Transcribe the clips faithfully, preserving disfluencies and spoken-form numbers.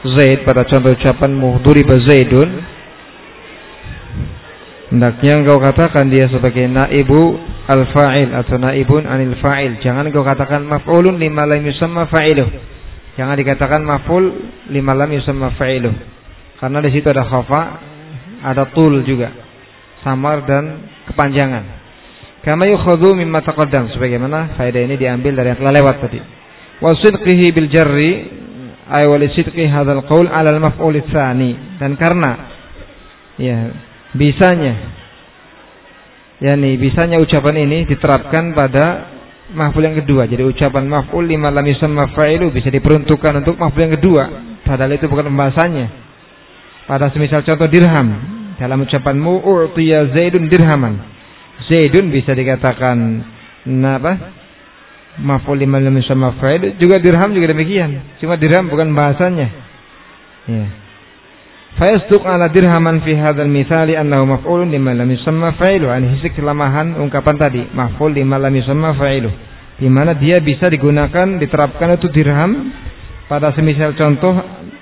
Zaid pada contoh ucapanmu duriba Zaidun, hendaknya engkau katakan dia sebagai naibu al-fa'il atau naibun anil fa'il. Jangan engkau katakan maf'ulun lima lam yusamma fa'iluh. Jangan dikatakan maf'ul lima lam yusamma fa'iluh. Karena di situ ada khafa, ada tul juga, samar dan kepanjangan. Kama yukhadhu mimma taqaddam, sebagaimana faedah ini diambil dari yang telah lewat tadi. Wa sidqihi bil jarri ay wa li sidqi hadzal qaul 'ala al maf'ul tsani, dan karena ya bisanya yakni bisanya ucapan ini diterapkan pada maf'ul yang kedua. Jadi ucapan maf'ul lima lam yusamma fa'ilu bisa diperuntukkan untuk maf'ul yang kedua, padahal itu bukan pembahasannya. Pada semisal contoh dirham, dalam ucapanmu u'tiya Zaidun dirhaman, Zaidun bisa dikatakan apa? Maf'ul lima lam yusamma fa'il, juga dirham juga demikian. Cuma dirham bukan bahasanya. Ya. Fa yasduq ala dirhaman fi hadzal mitsali annahu maf'ulun lima lam yusamma fa'ilu. Ini sisi kelemahan ungkapan tadi, maf'ul lima lam yusamma fa'ilu. Di mana dia bisa digunakan, diterapkan itu dirham pada semisal contoh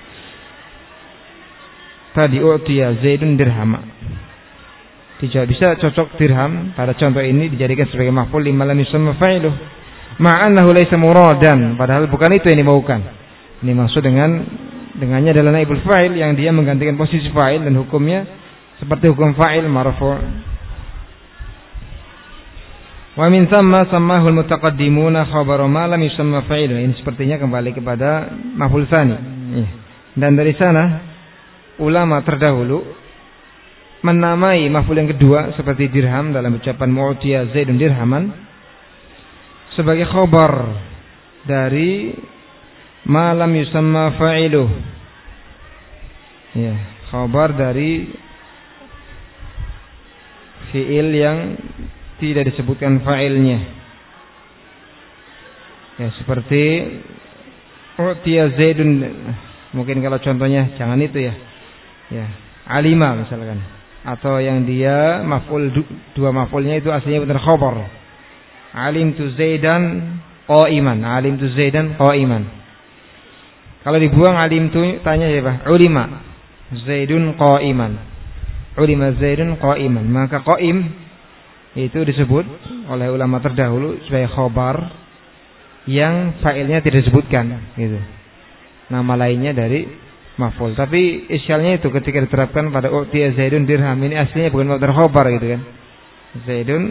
tadi u'tiya Zaidun dirhama. Tidak bisa cocok dirham pada contoh ini dijadikan sebagai maf'ul lima lam yusamma fa'ilu. Ma'annahu laysa muradan, padahal bukan itu yang dimaukan. Ini maksud dengan dengannya adalah naibul fa'il yang dia menggantikan posisi fa'il dan hukumnya seperti hukum fa'il marfu'. Wa min thamma sammahu al-mutaqaddimuna khabaru ma lam yusamma fa'ilu. Ini sepertinya kembali kepada maf'ul tsani. Dan dari sana ulama terdahulu menamai maf'ul yang kedua seperti dirham dalam ucapan mu'tiya Zaidun dirhaman sebagai khabar dari ma lam yusamma fa'iluh. Ya, khabar dari fi'il yang tidak disebutkan fa'ilnya. Ya, seperti u'tiya Zaidun, mungkin kalau contohnya jangan itu ya. Ya, alima misalkan. Atau yang dia maf'ul dua maf'ulnya itu aslinya benar khabar. Alim tu Zaidan qa'iman, alim tu Zaidan qa'iman. Kalau dibuang alim tu tanya siapa? Ulima Zaidun qa'iman. Ulima Zaidun qa'iman. Maka qa'im itu disebut oleh ulama terdahulu sebagai khabar yang fa'ilnya tidak disebutkan gitu. Nama lainnya dari maf'ul. Tapi isyalnya itu ketika diterapkan pada u'tiya Zaidun dirham, ini aslinya bukan mubtada khabar gitu kan. Zaidun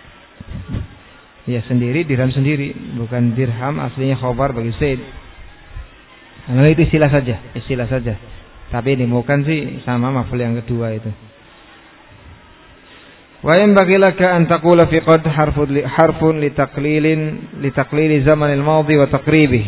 ya sendiri, dirham sendiri, bukan dirham aslinya khabar bagi Zaid. Nah, itu istilah saja, istilah saja. Tapi dimaukan sih sama maf'ul yang kedua itu. Wa yanbaghi laka an taqula fi qad harfun li harfun li taqlilin li taqlili zaman al-madhi wa taqribih.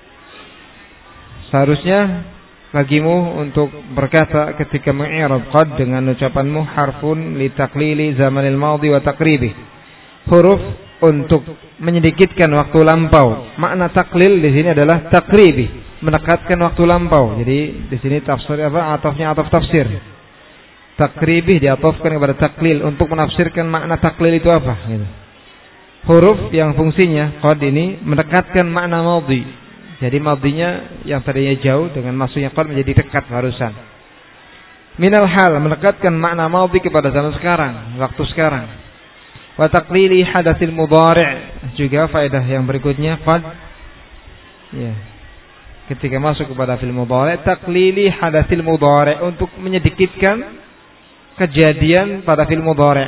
Seharusnya bagimu untuk berkata ketika mengi'rab qad dengan ucapanmu harfun li taqlili zaman al-madhi wa taqribih. Huruf untuk menyedikitkan waktu lampau. Makna taklil di sini adalah takribi, mendekatkan waktu lampau. Jadi di sini tafsir apa? Atafnya ataf tafsir. Takribi diatofkan kepada taklil untuk menafsirkan makna taklil itu apa. Gitu. Huruf yang fungsinya qad ini mendekatkan makna madhi. Jadi madhinya yang tadinya jauh dengan masuknya qad menjadi dekat barusan. Minal hal mendekatkan makna madhi kepada zaman sekarang, waktu sekarang. Wa taqlili hadatsil mudhari', juga faedah yang berikutnya qad ya ketika masuk kepada fil mudhari', taqlili hadatsil mudhari' untuk menyedikitkan kejadian pada fil mudhari'.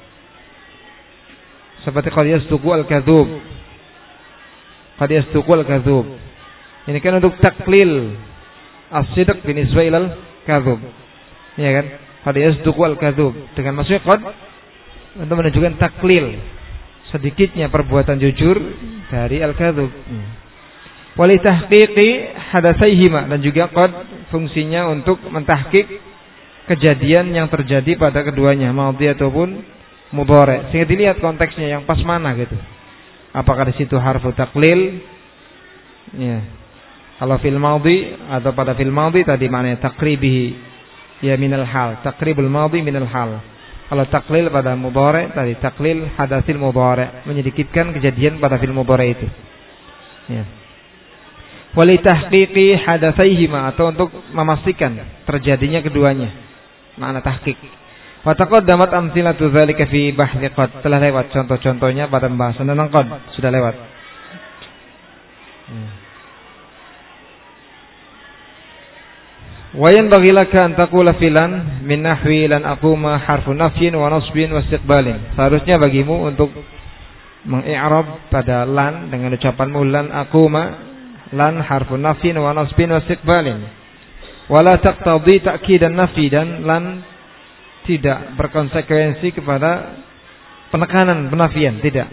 Seperti qad yasduqu al-kadzub. Qad yasduqu al-kadzub. Ini kan untuk taklil as-sidq binisbah ilal kadzub. Ya kan? Qad yasduqu al-kadzub. Dengan maksudnya qad untuk menunjukkan taklil sedikitnya perbuatan jujur dari al-kadzub. Wali tahqiqi hadatsaihima, dan juga qad fungsinya untuk mentahqiq kejadian yang terjadi pada keduanya, madhi ataupun mudhari'. Sehingga dilihat konteksnya yang pas mana gitu. Apakah di situ harfu taklil? Ya. Kalau fil madhi atau pada fil madhi tadi maknanya taqribihi ya minal hal, taqribul madhi minal hal. Kalau taklil pada mudhari' tadi taklil hadatsil mudhari', menyedikitkan kejadian pada fil mudhari' itu. Ya. Walitahqiqi hadatsaihima, atau untuk memastikan terjadinya keduanya. Makna tahqiq. Wa taqaddamat amthilatu dzalika fi bahthi qad. Telah lewat contoh-contohnya pada pembahasan tentang qad, sudah lewat. Wa yanbaghi laka an taqula filan min nahwi lan aquma harfu nafyin wa nasbin wa istiqbalin. Seharusnya bagimu untuk mengi'rab pada lan dengan ucapanmu lan aquma, lan harfu nafyin wa nasbin wa istiqbalin. Wala taqtadi ta'kidan nafi, dan lan tidak berkonsekuensi kepada penekanan penafian, tidak.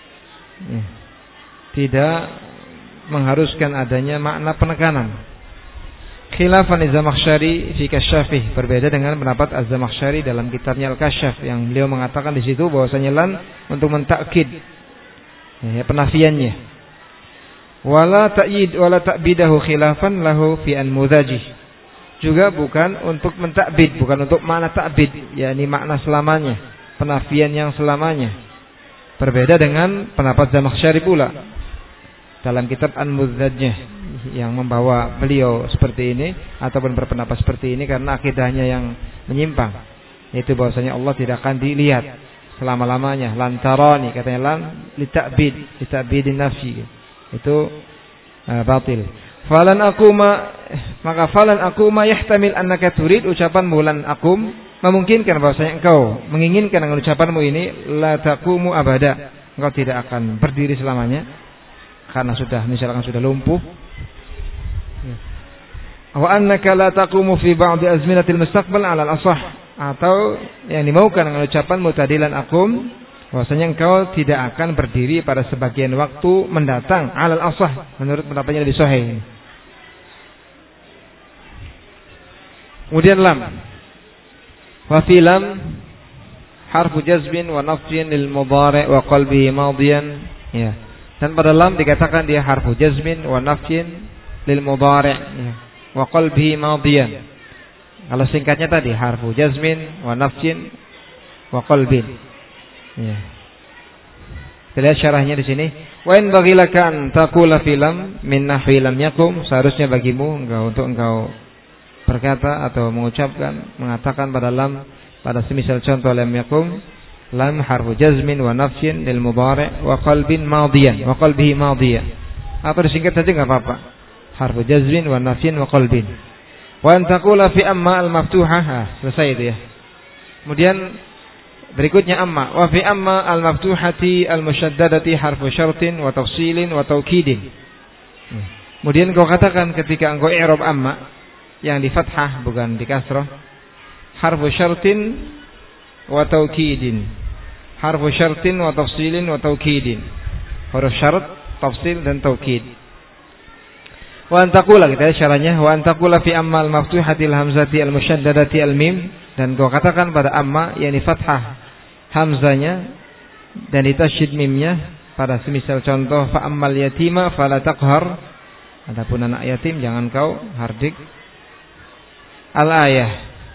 Tidak mengharuskan adanya makna penekanan. Khilafan Az-Zamakhsyari fi Kasyafih, berbeda dengan pendapat Az-Zamakhsyari dalam kitabnya Al-Kasyaf, yang beliau mengatakan di situ bahwasanya lan untuk mentakkid ya, penafiannya. Wala ta'yid wala ta'bidahu khilafan lahu fi an-mudhaji. Juga bukan untuk mentakbid, bukan untuk makna ta'bid, yakni makna selamanya, penafian yang selamanya. Berbeda dengan pendapat Zamakhsyari pula dalam kitab An-Mudhajjah, yang membawa beliau seperti ini ataupun berpendapat seperti ini karena akidahnya yang menyimpang, yaitu bahwasanya Allah tidak akan dilihat selama-lamanya. Lantarani, katanya lan litabid, litabidin nafsi, itu uh, batil. Falan akuma, maka falan akuma yahtamil annaka turid, ucapan bulan akum memungkinkan bahwasanya engkau menginginkan dengan ucapanmu ini la taqumu abada, engkau tidak akan berdiri selamanya karena sudah misalkan sudah lumpuh. Wa annaka la taqumu fi ba'di azminatil mustaqbal 'ala al-ashah, atau yang dimaukan dengan ucapan mutadilan akum bahwasanya engkau tidak akan berdiri pada sebagian waktu mendatang 'ala al-ashah, menurut pendapatnya lebih sahih. Kemudian lam, wa fi lam harfu jazbin wa nafyin lil mudhari' wa qalbihi madiyan, ya. Dan pada lam dikatakan dia harfu jazmin wa nafyin lil mudhari', ya, wa qalbihi madiyan. Kalau singkatnya tadi harfu jazmin wa nafyin wa qalbin. Ya. Kita lihat syarahnya di sini. Wa in baghilaka an taqula filam min nahwi lam yakum, seharusnya bagimu engkau untuk engkau berkata atau mengucapkan, mengatakan pada lam pada semisal contoh lam yakum, lam harfu jazmin wa nafyin lil mudhari' wa qalbin madiyan wa qalbihi madiyan. Atau disingkat saja enggak apa-apa. Harfu jazmin wa nafyin wa qalbin. Wa an taqula fi amma al-maftuhah, ah, selesai itu ya. Kemudian berikutnya amma, wa fi amma al-maftuhati al-musyaddadati harfu syartin wa tafsilin wa taukidin. Kemudian kau katakan ketika engkau i'rab amma yang di fathah bukan di kasrah, harfu syartin wa taukidin. Harfu syartin wa tafsilin wa taukidin. Huruf syarat, tafsil dan taukid. Wa antaqula, kita syarahnya, wa antaqula fi amma al-maftuhati al-hamzati al-musyaddadati al-mim, dan kau katakan pada amma yang di fathah hamzanya dan ditasyid mimnya pada semisal contoh fa ammal yatima fala taqhar, adapun anak yatim jangan kau hardik. Al-ayah,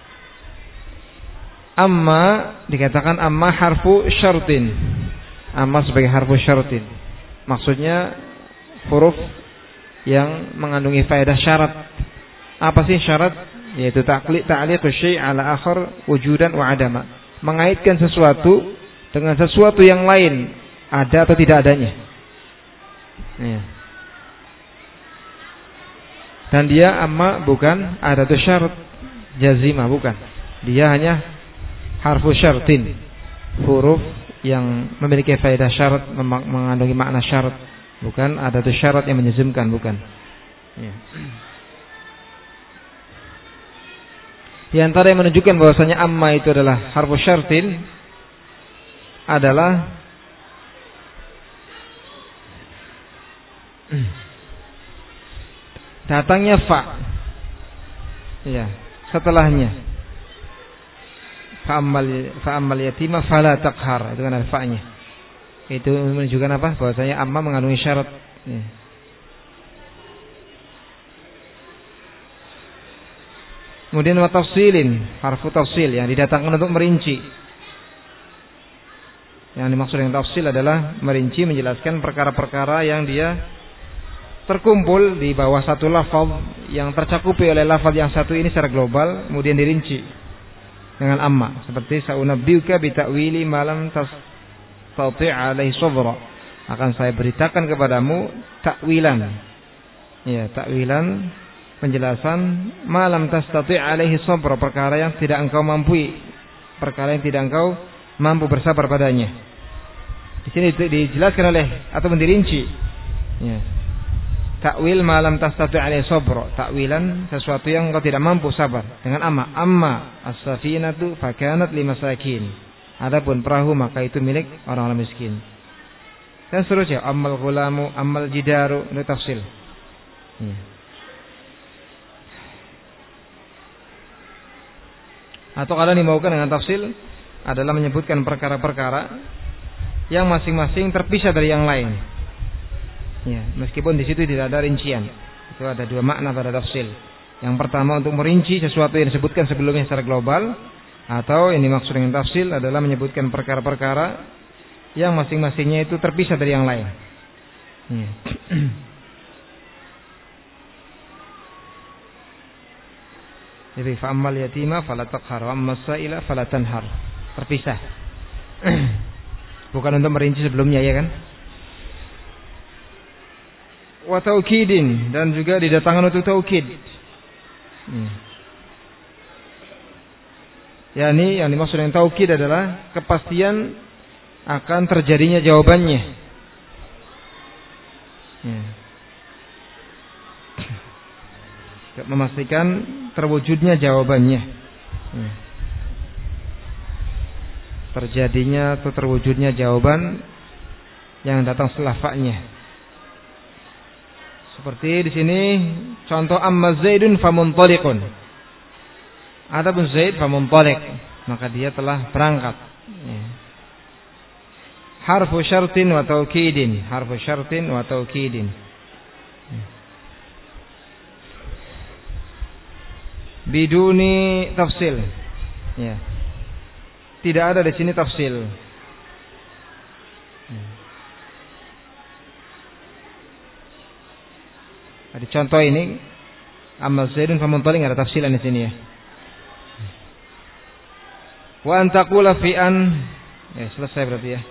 amma dikatakan amma harfu syartin, amma sebagai harfu syartin, maksudnya huruf yang mengandungi faedah syarat. Apa sih syarat? Yaitu ta'liq ta'liqu syai' ala akhar wujudan wa adama, mengaitkan sesuatu dengan sesuatu yang lain, ada atau tidak adanya. Ya. Dan dia amma bukan adatu syarat jazimah, bukan. Dia hanya harfu syartin, huruf yang memiliki faedah syarat, mengandungi makna syarat, bukan adatu syarat yang menjazimkan, bukan. Ya. Di antara yang menunjukkan bahwasanya amma itu adalah harfu syartin adalah datangnya fa, ya, setelahnya fa'ammal fa'ammal yatima fala taqhar, itu kan ada fa-nya. Itu menunjukkan apa? Bahwasanya amma mengandungi syarat. Ya. Kemudian wa tafsilin, harfu tafsil yang didatangkan untuk merinci. Yang dimaksud dengan tafsil adalah merinci, menjelaskan perkara-perkara yang dia terkumpul di bawah satu lafaz yang tercakupi oleh lafaz yang satu ini secara global, kemudian dirinci dengan amma, seperti saunabbiuka bi ta'wili ma lam tastati' alaihi sabra, akan saya beritakan kepadamu takwilan, ya, takwilan, penjelasan ma lam tastati' alaihi sabra, perkara yang tidak engkau mampu, perkara yang tidak engkau mampu bersabar padanya. Di sini dijelaskan oleh atau dirinci, ya. Takwil malam tastati' alaihi sabra, takwilan sesuatu yang engkau tidak mampu sabar dengan amma. Amma as-safinatu fakanat limasakin, adapun perahu maka itu milik orang-orang miskin. Dan seterusnya, ammal ghulamu ammal jidaru, itu tafsil. Hmm. Atau kalau dimaukan dengan tafsil adalah menyebutkan perkara-perkara yang masing-masing terpisah dari yang lain. Ya, meskipun di situ tidak ada rincian. Itu ada dua makna pada tafsil. Yang pertama untuk merinci sesuatu yang disebutkan sebelumnya secara global, atau yang dimaksud dengan tafsil adalah menyebutkan perkara-perkara yang masing-masingnya itu terpisah dari yang lain. Ya. Jadi fa'ammal yatima fala taqhar wa ammas sa'ila fala tanhar. Terpisah. Bukan untuk merinci sebelumnya, ya kan? Wa taukidin, dan juga didatangkan untuk taukid. Hmm. Yani yang dimaksud dengan taukid adalah kepastian akan terjadinya jawabannya. Hmm. Memastikan terwujudnya jawabannya. Hmm. Terjadinya atau terwujudnya jawaban yang datang setelah fa-nya. Seperti di sini contoh amma Zaidun famuntaliqun. Adapun Zaid famuntaliq, maka dia telah berangkat. Ya. Harfu syartin wa taukidin, harfu syartin wa taukidin. Ya. Biduni tafsil. Ya. Tidak ada di sini tafsil. Ya. Ada contoh ini, amma Zaidun famuntaliq, ada tafsilan di sini, ya. Wa antaqula fi an, ya selesai berarti, ya.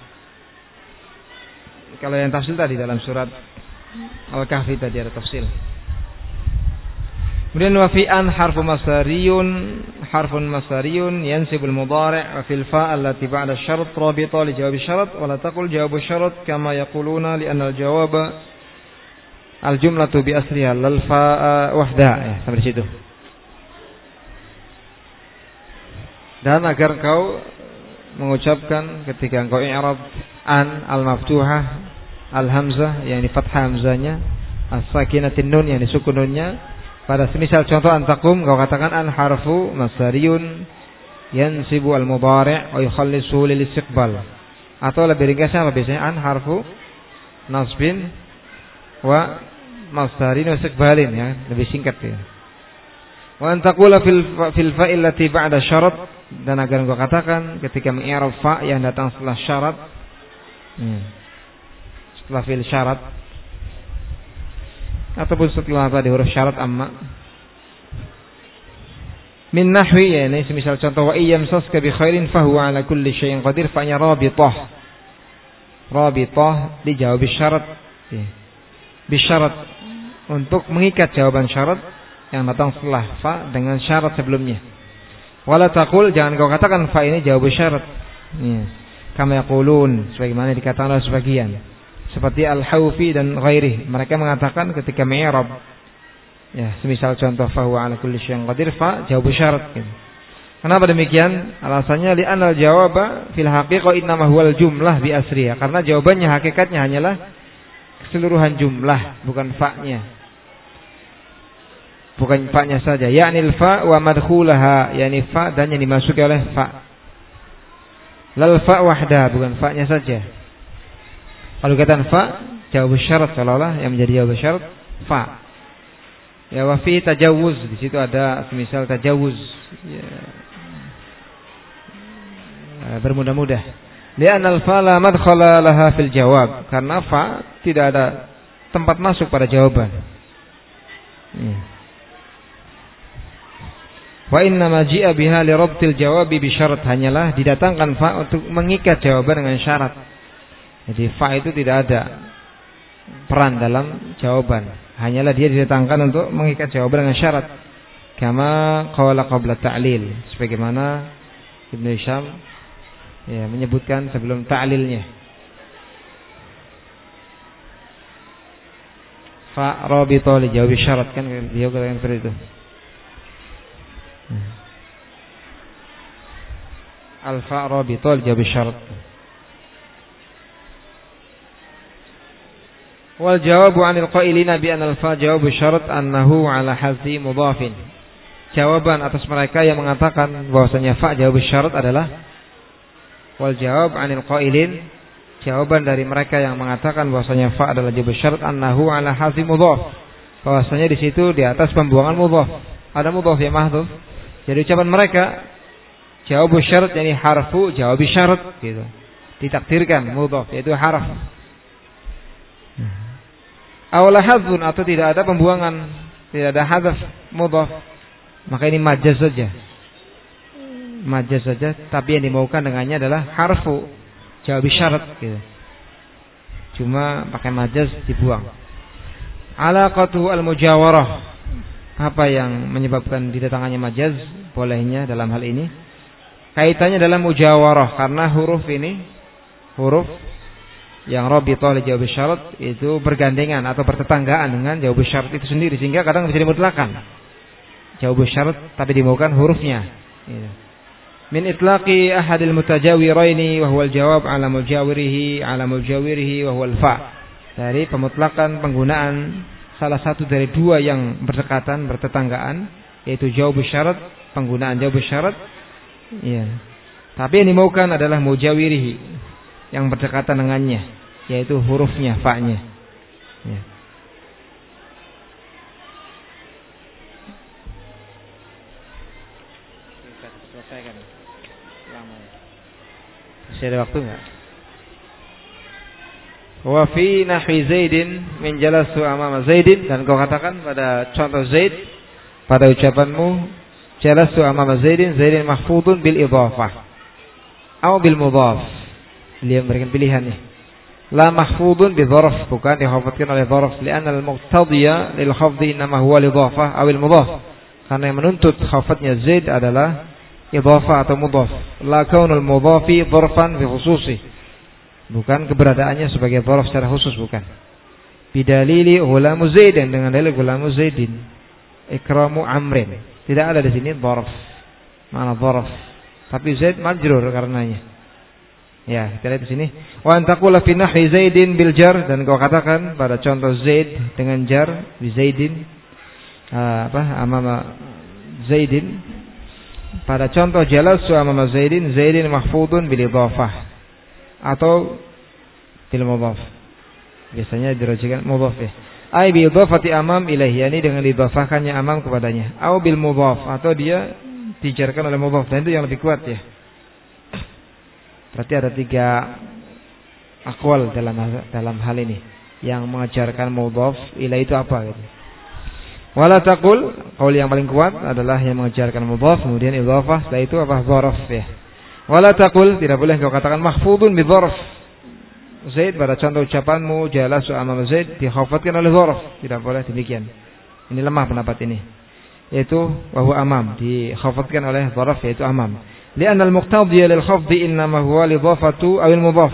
Kalau yang tafsil tadi dalam surat Al-Kahfi tadi ada tafsil. Kemudian wa fi an harfu masdariyun, harfun masdariyun yansibul mudhari' wa fil fa' allati ba'da syart rabita li jawab syarat wa la taqul jawabu syarat kama yaquluna li anna al-jawaba al-jumlatu bi asliha lal fa'a wahda, ya, sampai situ. Dan agar kau mengucapkan ketika engkau i'rab an al-maftuhah al-hamzah, yang di fathah hamzahnya, as-sakinatin nun, yang disukun nunnya, pada semisal contoh antakum, kau katakan an harfu masdariyun yansibu al-mudhari' wa yukhallisu lil istiqbal. Atau lebih ringkasnya apa biasanya? An harfu nasbin wa masdarin wa istiqbalin, ya, lebih singkat, ya. Wa antaqula fil fil fa'il lati ba'da syarat, dan agar engkau katakan ketika mengi'rab fa yang datang setelah syarat, hmm. setelah fil syarat ataupun setelah tadi huruf syarat amma, min nahwi, ya, ini semisal contoh wa iyyamsaska bi khairin fahuwa ala kulli syai'in qadir, fa nya rabithah, rabithah dijawab syarat, ya. Bisyarat, untuk mengikat jawaban syarat yang datang setelah fa dengan syarat sebelumnya. Wala taqul, jangan kau katakan fa ini jawab syarat, ya. Kama yaqulun, sebagaimana dikatakan oleh sebagian, seperti al-Haufi dan ghairi, mereka mengatakan ketika mi'rab, ya, semisal contoh fa huwa ala kulli syai'in qadir, fa jawab syarat, gitu. Kenapa demikian? Alasannya li anal jawaba fil haqiqah innama huwal jumlah bi asriha, karena jawabannya hakikatnya hanyalah keseluruhan jumlah, bukan fa-nya. Bukan fa-nya saja, yakni fa wa madkhulaha, yakni fa dan yang dimasuki oleh fa. Lal fa wahda, bukan fa-nya saja. Kalau kata fa, jawab syarat, seolah-olah yang menjadi jawab syarat fa. Ya, wa fi tajawuz, di situ ada semisal tajawuz, ya, bermudah-mudah. Li'anna al-fa la madkhala laha fil jawab, karena fa tidak ada tempat masuk pada jawaban. Ya. Wa inna ma ji'a biha li rabtil jawabi bi syarat, hanyalah didatangkan fa untuk mengikat jawaban dengan syarat. Jadi fa itu tidak ada peran dalam jawaban, hanyalah dia didatangkan untuk mengikat jawaban dengan syarat. Kama qala qabla ta'lil, sebagaimana Ibnu Hisham ya menyebutkan sebelum ta'lilnya. Fa rabita li jawab syarat, kan dia katakan seperti itu. Al-fa rabita li jawab syarat. Wal jawabu 'anil qailina bi anna al-fa jawab syarat annahu 'ala hadhi mudhafin. Jawaban atas mereka yang mengatakan bahwasanya fa jawab syarat adalah, wal jawab 'anil qailin, jawaban dari mereka yang mengatakan bahwasanya fa adalah jawab syarat annahu 'ala hadhi mudhaf, bahwasanya di situ di atas pembuangan mudhaf ada mudhaf yang mahdhuf. Jadi ucapan mereka jawab syarat yakni harfu jawab syarat gitu, ditakdirkan mudhaf yaitu harf. Awla hadzun, atau tidak ada pembuangan, tidak ada hadzaf mudhaf, maka ini majaz saja. Majaz saja, tapi yang dimaukan dengannya adalah harfu jawab syarat gitu. Cuma pakai majaz dibuang. Alaqatu al-mujawarah, apa yang menyebabkan didatangkannya majaz bolehnya dalam hal ini? Kaitannya dalam mujawarah, karena huruf ini huruf yang rabithah li jawab syarat itu bergandengan atau bertetanggaan dengan jawab syarat itu sendiri, sehingga kadang bisa dimutlakan jawab syarat tapi dimaukan hurufnya. Min itlaqi ahadil mutajawiraini wa huwa al-jawab ala mujawirihi ala mujawirihi wa huwa al-fa. Dari pemutlakan penggunaan salah satu dari dua yang berdekatan, bertetanggaan, yaitu jawab syarat, penggunaan jawab syarat. Ya. Tapi yang dimaukan adalah mujawirihi, yang berdekatan dengannya, yaitu hurufnya, fa-nya. Ya. Selesaikan. Lama. Masih ada waktu enggak? Wa fi nahwi Zaidin min jalasu amama Zaidin, dan kau katakan pada contoh Zaid, pada ucapanmu jalasu amama Zaidin, Zaidin mahfudun bil idhafah atau bil mudhaf. Dia memberikan pilihan nih. La mahfudun bi dzarf, bukan dihafadkan oleh dzarf, li'anna al-muqtadiya lil khafdi inma huwa al-idhafah aw al-mudhaf. Karena yang menuntut khafadnya Zaid adalah idhafah atau mudhaf. La kaunul mudhafi dzarfan bi khususi. Bukan keberadaannya sebagai dzarf secara khusus, bukan. Bidalili ghulamu Zaidin, dengan dalil ghulamu Zaidin. Ikramu Amrin. Tidak ada di sini dzarf. Mana dzarf? Tapi Zaid majrur karenanya. Ya, kita lihat di sini. Wa antaqula fi nahwi Zaidin bil jar, dan kau katakan pada contoh Zaid dengan jar bi Zaidin, uh, apa amama Zaidin, pada contoh jalasu amama Zaidin, Zaidin mahfudun bil idhafah atau bil mudhaf. Biasanya dirajikan mudhaf ya. Ai bi idhafati amam ilaihi, yani dengan idhafahkannya amam kepadanya, atau bil mudhaf, atau dia dijarkan oleh mudhaf, dan itu yang lebih kuat ya. Berarti ada tiga akwal dalam dalam hal ini yang mengajarkan mudhaf ila itu apa gitu. Wala taqul, qaul yang paling kuat adalah yang mengajarkan mudhaf kemudian idhafah, setelah itu apa dzarf ya. Wala taqul, tidak boleh kau katakan mahfudun bi dzarf. Zaid pada contoh ucapanmu jalasu amama Zaid dikhafatkan oleh dzarf, tidak boleh demikian. Ini lemah pendapat ini. Yaitu wa huwa amam, dikhafatkan oleh dzarf yaitu amam. Li'anna al-muqtadiyya lil khafdi innama huwa al-idhafatu aw al-mudhaf.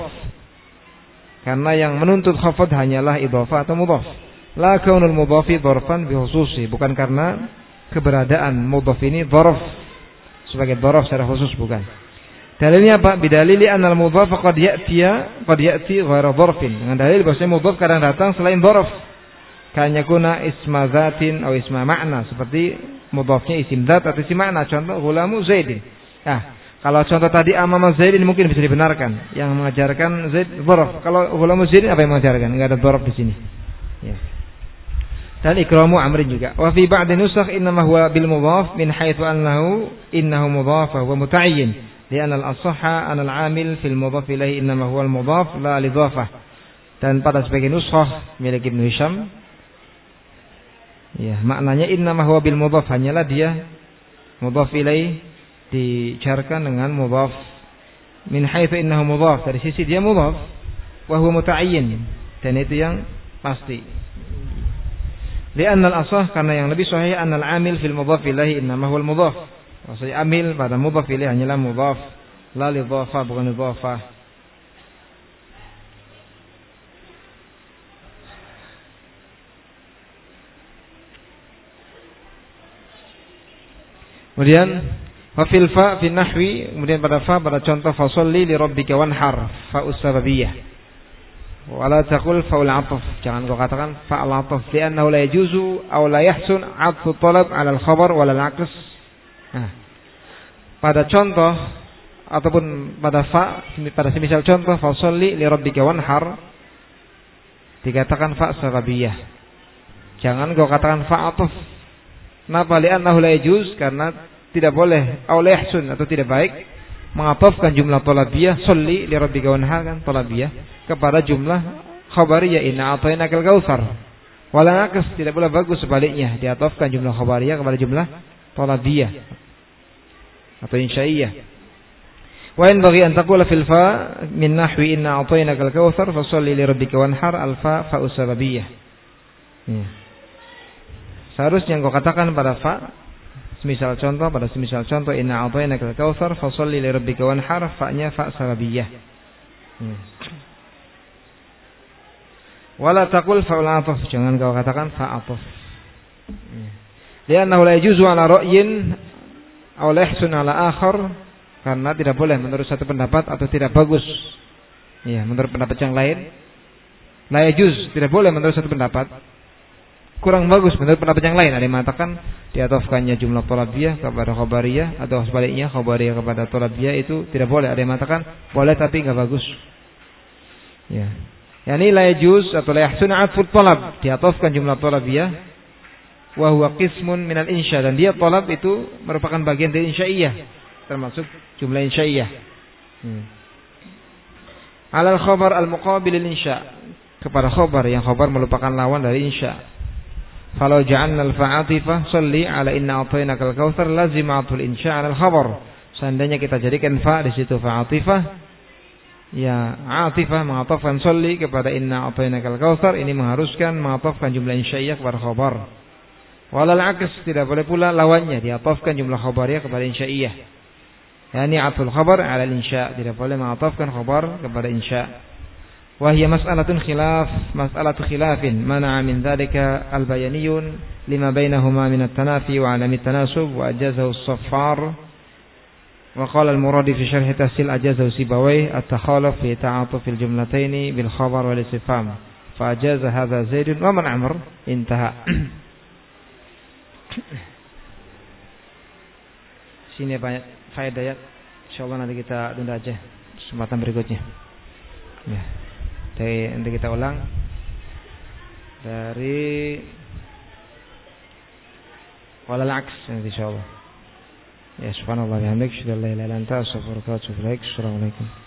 Karena yang menuntut khafd hanyalah idhafah atau mudhaf. La kaunul mudhafi dzarfan bi khususi, bukan karena keberadaan mudhaf ini dzarf sebagai dzarf secara khusus, bukan. Dalilnya apa? Bidalili anna al-mudhaf qad ya'tiya qad ya'ti ghairu dzarfin. Dengan dalil bahwa mudhaf kadang datang selain dzarf. Kanya kuna isma dzatin atau isma ma'na, seperti mudhafnya isim dzat atau isim ma'na. Contoh ghulamu Zaidin. Nah, kalau contoh tadi amama Zaid ini mungkin bisa dibenarkan. Yang mengajarkan Zaid dzarf. Kalau ghulamu Zaid apa yang mengajarkan? Enggak ada dzarf di sini. Ya. Dan ikramu Amrin juga. Wa fi ba'd nusakh innama huwa bil mudhaf min haitsu annahu innahu mudhaf wa muta'ayyin. Li'anna al-asahha an al-'amil fil mudhaf ilayhi innama huwa al-mudhaf la al-idhafah. Dan pada sebagian nuskhah milik Ibnu Hisham, ya, maknanya innama huwa bil mudhaf, hanyalah dia mudhaf ilaih dijarkan dengan mudhaf min haitsu innahu mudhaf, dari sisi dia mudhaf wa huwa muta'ayyin, dan itu yang pasti. Li'anna al-asah, karena yang lebih sahih anna al-amil fil mudhaf ilaih innama huwa al-mudhaf. Maksudnya amil pada mudhaf ilaih hanyalah mudhaf, la lidhafah, bukan idhafah. Kemudian fa fil fa fi nahwi, kemudian pada fa pada contoh fa sholli li rabbika wanhar, fa usbabiyah. Wala taqul fa ul ataf, jangan kau katakan fa al ataf, li'annahu la yajuzu aw la yahsun 'atfu talab 'ala al khabar wala al 'aks. Nah, pada contoh ataupun pada fa pada semisal contoh fa sholli li rabbika wanhar dikatakan fa sababiyah. Jangan kau katakan fa ataf. Kenapa? Li'annahu la yajuz, karena tidak boleh aw la yahsun, atau tidak baik mengatafkan jumlah talabiyah sholli li rabbika wanhar, kan talabiyah, kepada jumlah khabariyah inna a'tainakal kautsar. Wala naqas, tidak boleh bagus sebaliknya diatafkan jumlah khabariyah kepada jumlah talabiyah atau insya'iyah. Wa in baghi an taqula fil fa min nahwi inna a'tainakal kautsar fa sholli li rabbika wanhar, al fa fa usbabiyah. Ya. Seharusnya engkau katakan pada fa, semisal contoh, pada semisal contoh inna a'tainakal kautsar fa sholli li rabbika wanhar, fa-nya fa sababiyah. Hmm. Wala taqul fa'ul ataf, jangan kau katakan fa ataf. Hmm. Li'annahu la yajuzu 'ala ra'yin aw la yahsun 'ala akhar, karena tidak boleh menurut satu pendapat atau tidak bagus, ya, menurut pendapat yang lain. La yajuz, tidak boleh menurut satu pendapat, kurang bagus menurut pendapat yang lain. Ada yang mengatakan diatafkannya jumlah talabiyah kepada khabariyah, atau sebaliknya khabariyah kepada talabiyah, itu tidak boleh. Ada yang mengatakan boleh tapi enggak bagus. Ya. Yani la yajuz atau la yahsun 'atfu talab, diatafkan jumlah talabiyah wa huwa qismun minal insya, dan dia talab itu merupakan bagian dari insya'iyah, termasuk jumlah insya'iyah. Hmm. 'Alal khabar al-muqabil lil insya, kepada khabar yang khabar merupakan lawan dari insya. Kalau ja'alna al-fa'atifah sholli ala inna a'tainakal kautsar lazimatul insya' 'ala al-khabar. Seandainya kita jadikan fa di situ fa'atifah, ya, atifah mengatafkan sholli kepada inna a'tainakal kautsar, ini mengharuskan mengatafkan jumlah insya'iyah kepada khabar. Walal 'aks, tidak boleh pula lawannya diatafkan jumlah khabariyah kepada insya'iyah. Yani atul khabar 'ala al-insya', tidak boleh mengatafkan khabar kepada insya'. Wahia mas'alatun khilaf, mas'alatu khilafin, mana'a min dzalika al-bayaniyun lima bainahuma min at-tanafi wa 'alami at-tanasub, wa ajazahu as-saffar, wa qala al-muradi fi syarh tahsil ajazahu sibawayh at-takhaluf fi ta'atuf al-jumlataini bil khabar wal istifham, fa ajaza hadha zaid wa man amr, intaha. Sini banyak faedah ya, insyaallah nanti kita tunda aja kesempatan berikutnya. Ya. Dari, nanti kita ulang dari walal aks insyaallah. Ya, subhanallah wa bihamdihi, asyhadu an la ilaha illa anta, astaghfiruka wa atubu ilaik. Assalamualaikum.